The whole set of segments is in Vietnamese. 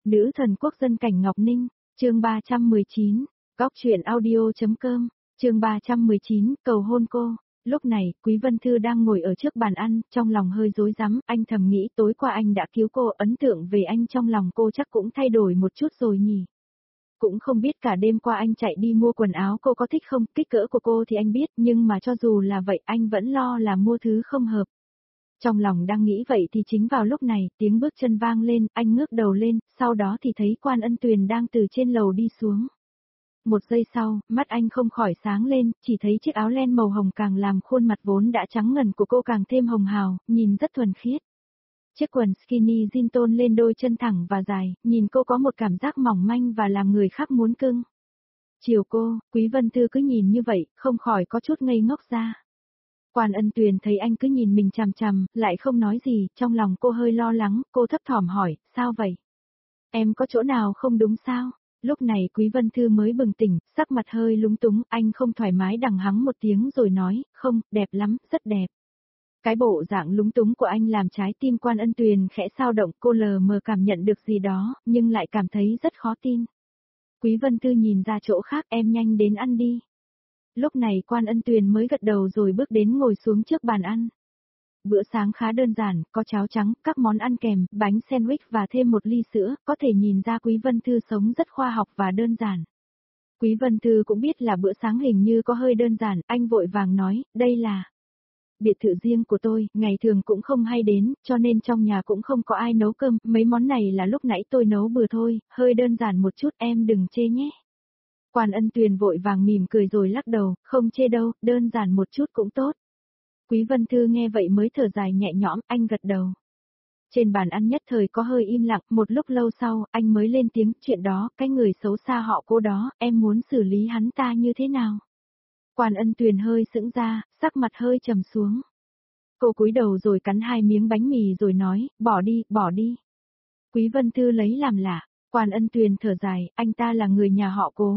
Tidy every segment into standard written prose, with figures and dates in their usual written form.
Nữ thần quốc dân cảnh Ngọc Ninh, chương 319, Góc truyện audio.com, chương 319, cầu hôn cô. Lúc này, Quý Vân Thư đang ngồi ở trước bàn ăn, trong lòng hơi rối rắm, anh thầm nghĩ tối qua anh đã cứu cô, ấn tượng về anh trong lòng cô chắc cũng thay đổi một chút rồi nhỉ. Cũng không biết cả đêm qua anh chạy đi mua quần áo cô có thích không, kích cỡ của cô thì anh biết, nhưng mà cho dù là vậy anh vẫn lo là mua thứ không hợp. Trong lòng đang nghĩ vậy thì chính vào lúc này, tiếng bước chân vang lên, anh ngước đầu lên, sau đó thì thấy Quan Ân Tuyền đang từ trên lầu đi xuống. Một giây sau, mắt anh không khỏi sáng lên, chỉ thấy chiếc áo len màu hồng càng làm khuôn mặt vốn đã trắng ngần của cô càng thêm hồng hào, nhìn rất thuần khiết. Chiếc quần skinny jean tôn lên đôi chân thẳng và dài, nhìn cô có một cảm giác mỏng manh và làm người khác muốn cưng. Chiều cô, Quý Vân Thư cứ nhìn như vậy, không khỏi có chút ngây ngốc ra. Quan Ân Tuyền thấy anh cứ nhìn mình chằm chằm, lại không nói gì, trong lòng cô hơi lo lắng, cô thấp thỏm hỏi, sao vậy? Em có chỗ nào không đúng sao? Lúc này Quý Vân Thư mới bừng tỉnh, sắc mặt hơi lúng túng, anh không thoải mái đằng hắng một tiếng rồi nói, không, đẹp lắm, rất đẹp. Cái bộ dạng lúng túng của anh làm trái tim Quan Ân Tuyền khẽ xao động, cô lờ mờ cảm nhận được gì đó, nhưng lại cảm thấy rất khó tin. Quý Vân Thư nhìn ra chỗ khác, em nhanh đến ăn đi. Lúc này Quan Ân Tuyền mới gật đầu rồi bước đến ngồi xuống trước bàn ăn. Bữa sáng khá đơn giản, có cháo trắng, các món ăn kèm, bánh sandwich và thêm một ly sữa, có thể nhìn ra Quý Vân Thư sống rất khoa học và đơn giản. Quý Vân Thư cũng biết là bữa sáng hình như có hơi đơn giản, anh vội vàng nói, đây là biệt thự riêng của tôi, ngày thường cũng không hay đến, cho nên trong nhà cũng không có ai nấu cơm, mấy món này là lúc nãy tôi nấu bừa thôi, hơi đơn giản một chút em đừng chê nhé. Quan Ân Tuyền vội vàng mỉm cười rồi lắc đầu, không chê đâu, đơn giản một chút cũng tốt. Quý Vân Thư nghe vậy mới thở dài nhẹ nhõm, anh gật đầu. Trên bàn ăn nhất thời có hơi im lặng, một lúc lâu sau, anh mới lên tiếng, chuyện đó, cái người xấu xa họ cô đó, em muốn xử lý hắn ta như thế nào? Quan Ân Tuyền hơi sững ra, sắc mặt hơi trầm xuống. Cô cúi đầu rồi cắn 2 miếng bánh mì rồi nói, bỏ đi, bỏ đi. Quý Vân Thư lấy làm lạ. Quan Ân Tuyền thở dài, anh ta là người nhà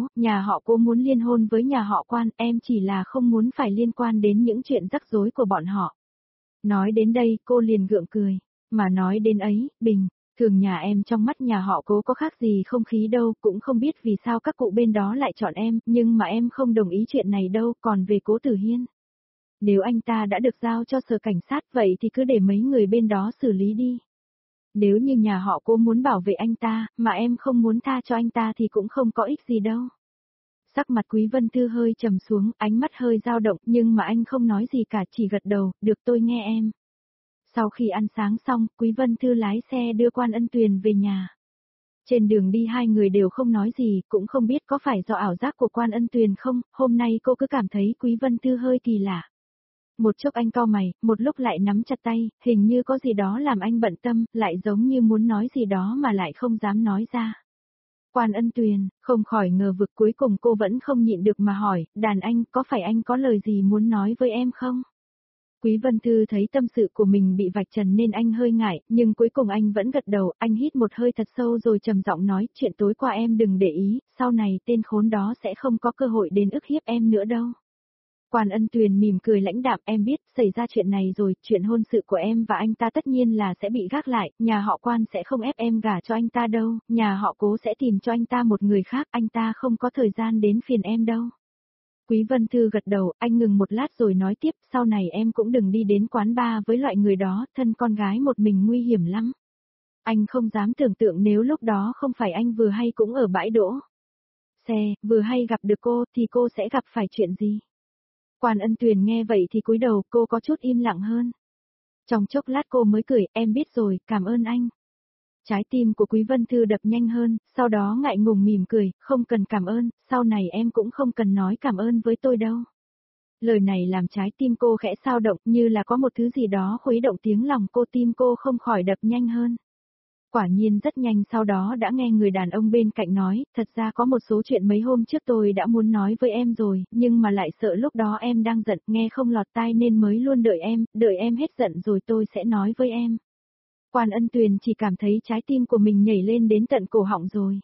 họ cố muốn liên hôn với nhà họ Quan, em chỉ là không muốn phải liên quan đến những chuyện rắc rối của bọn họ. Nói đến đây, cô liền gượng cười, mà nói đến ấy, Bình, thường nhà em trong mắt nhà họ Cố có khác gì không khí đâu, cũng không biết vì sao các cụ bên đó lại chọn em, nhưng mà em không đồng ý chuyện này đâu, còn về Cố Tử Hiên. Nếu anh ta đã được giao cho sở cảnh sát vậy thì cứ để mấy người bên đó xử lý đi. Nếu như nhà họ Cố muốn bảo vệ anh ta, mà em không muốn tha cho anh ta thì cũng không có ích gì đâu. Sắc mặt Quý Vân Thư hơi trầm xuống, ánh mắt hơi dao động, nhưng mà anh không nói gì cả, chỉ gật đầu, được tôi nghe em. Sau khi ăn sáng xong, Quý Vân Thư lái xe đưa Quan Ân Tuyền về nhà. Trên đường đi hai người đều không nói gì, cũng không biết có phải do ảo giác của Quan Ân Tuyền không, hôm nay cô cứ cảm thấy Quý Vân Thư hơi kỳ lạ. Một chốc anh cau mày, một lúc lại nắm chặt tay, hình như có gì đó làm anh bận tâm, lại giống như muốn nói gì đó mà lại không dám nói ra. Quan Ân Tuyền, không khỏi ngờ vực cuối cùng cô vẫn không nhịn được mà hỏi, đàn anh, có phải anh có lời gì muốn nói với em không? Quý Vân Thư thấy tâm sự của mình bị vạch trần nên anh hơi ngại, nhưng cuối cùng anh vẫn gật đầu, anh hít một hơi thật sâu rồi trầm giọng nói, chuyện tối qua em đừng để ý, sau này tên khốn đó sẽ không có cơ hội đến ức hiếp em nữa đâu. Quan Ân Tuyền mỉm cười lãnh đạm, em biết, xảy ra chuyện này rồi, chuyện hôn sự của em và anh ta tất nhiên là sẽ bị gác lại, nhà họ Quan sẽ không ép em gả cho anh ta đâu, nhà họ Cố sẽ tìm cho anh ta một người khác, anh ta không có thời gian đến phiền em đâu. Quý Vân Thư gật đầu, anh ngừng một lát rồi nói tiếp, sau này em cũng đừng đi đến quán bar với loại người đó, thân con gái một mình nguy hiểm lắm. Anh không dám tưởng tượng nếu lúc đó không phải anh vừa hay cũng ở bãi đỗ xe, vừa hay gặp được cô thì cô sẽ gặp phải chuyện gì? Quan Ân Tuyền nghe vậy thì cúi đầu, cô có chút im lặng hơn. Trong chốc lát cô mới cười, em biết rồi, cảm ơn anh. Trái tim của Quý Vân Thư đập nhanh hơn, sau đó ngại ngùng mỉm cười, không cần cảm ơn, sau này em cũng không cần nói cảm ơn với tôi đâu. Lời này làm trái tim cô khẽ xao động như là có một thứ gì đó khuấy động tiếng lòng cô, tim cô không khỏi đập nhanh hơn. Quả nhiên rất nhanh sau đó đã nghe người đàn ông bên cạnh nói, thật ra có một số chuyện mấy hôm trước tôi đã muốn nói với em rồi, nhưng mà lại sợ lúc đó em đang giận, nghe không lọt tai nên mới luôn đợi em hết giận rồi tôi sẽ nói với em. Quan Ân Tuyền chỉ cảm thấy trái tim của mình nhảy lên đến tận cổ họng rồi.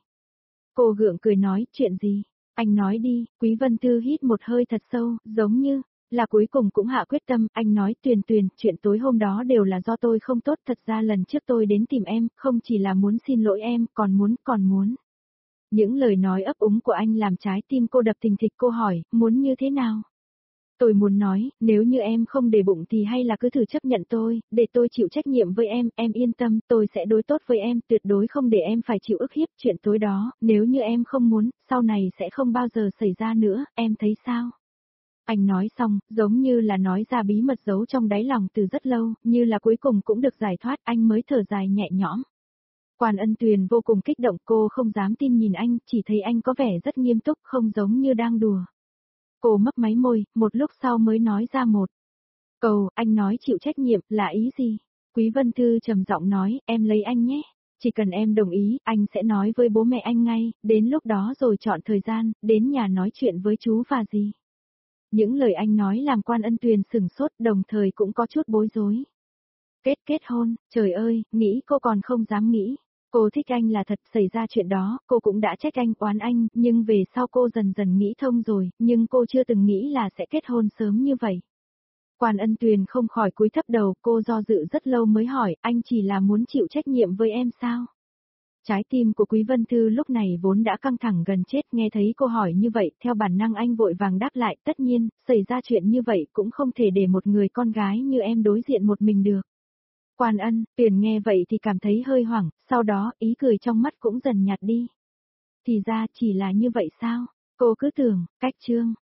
Cô gượng cười nói, chuyện gì? Anh nói đi, Quý Vân Thư hít một hơi thật sâu, giống như Là cuối cùng cũng hạ quyết tâm, anh nói Tuyền Tuyền, chuyện tối hôm đó đều là do tôi không tốt, thật ra lần trước tôi đến tìm em, không chỉ là muốn xin lỗi em, còn muốn. Những lời nói ấp úng của anh làm trái tim cô đập thình thịch, cô hỏi, muốn như thế nào? Tôi muốn nói, nếu như em không để bụng thì hay là cứ thử chấp nhận tôi, để tôi chịu trách nhiệm với em yên tâm, tôi sẽ đối tốt với em, tuyệt đối không để em phải chịu ức hiếp, chuyện tối đó, nếu như em không muốn, sau này sẽ không bao giờ xảy ra nữa, em thấy sao? Anh nói xong, giống như là nói ra bí mật giấu trong đáy lòng từ rất lâu, như là cuối cùng cũng được giải thoát, anh mới thở dài nhẹ nhõm. Quan Ân Tuyền vô cùng kích động, cô không dám tin nhìn anh, chỉ thấy anh có vẻ rất nghiêm túc, không giống như đang đùa. Cô mấp máy môi, một lúc sau mới nói ra một câu, anh nói chịu trách nhiệm, là ý gì? Quý Vân Thư trầm giọng nói, em lấy anh nhé. Chỉ cần em đồng ý, anh sẽ nói với bố mẹ anh ngay, đến lúc đó rồi chọn thời gian, đến nhà nói chuyện với chú và dì. Những lời anh nói làm Quan Ân Tuyền sửng sốt, đồng thời cũng có chút bối rối. Kết hôn, trời ơi, nghĩ cô còn không dám nghĩ. Cô thích anh là thật, xảy ra chuyện đó, cô cũng đã trách anh, oán anh, nhưng về sau cô dần dần nghĩ thông rồi, nhưng cô chưa từng nghĩ là sẽ kết hôn sớm như vậy. Quan Ân Tuyền không khỏi cúi thấp đầu, cô do dự rất lâu mới hỏi, anh chỉ là muốn chịu trách nhiệm với em sao? Trái tim của Quý Vân Thư lúc này vốn đã căng thẳng gần chết, nghe thấy cô hỏi như vậy, theo bản năng anh vội vàng đáp lại, tất nhiên, xảy ra chuyện như vậy cũng không thể để một người con gái như em đối diện một mình được. Quan Ân Tuyền nghe vậy thì cảm thấy hơi hoảng, sau đó ý cười trong mắt cũng dần nhạt đi. Thì ra chỉ là như vậy sao? Cô cứ tưởng, cách chương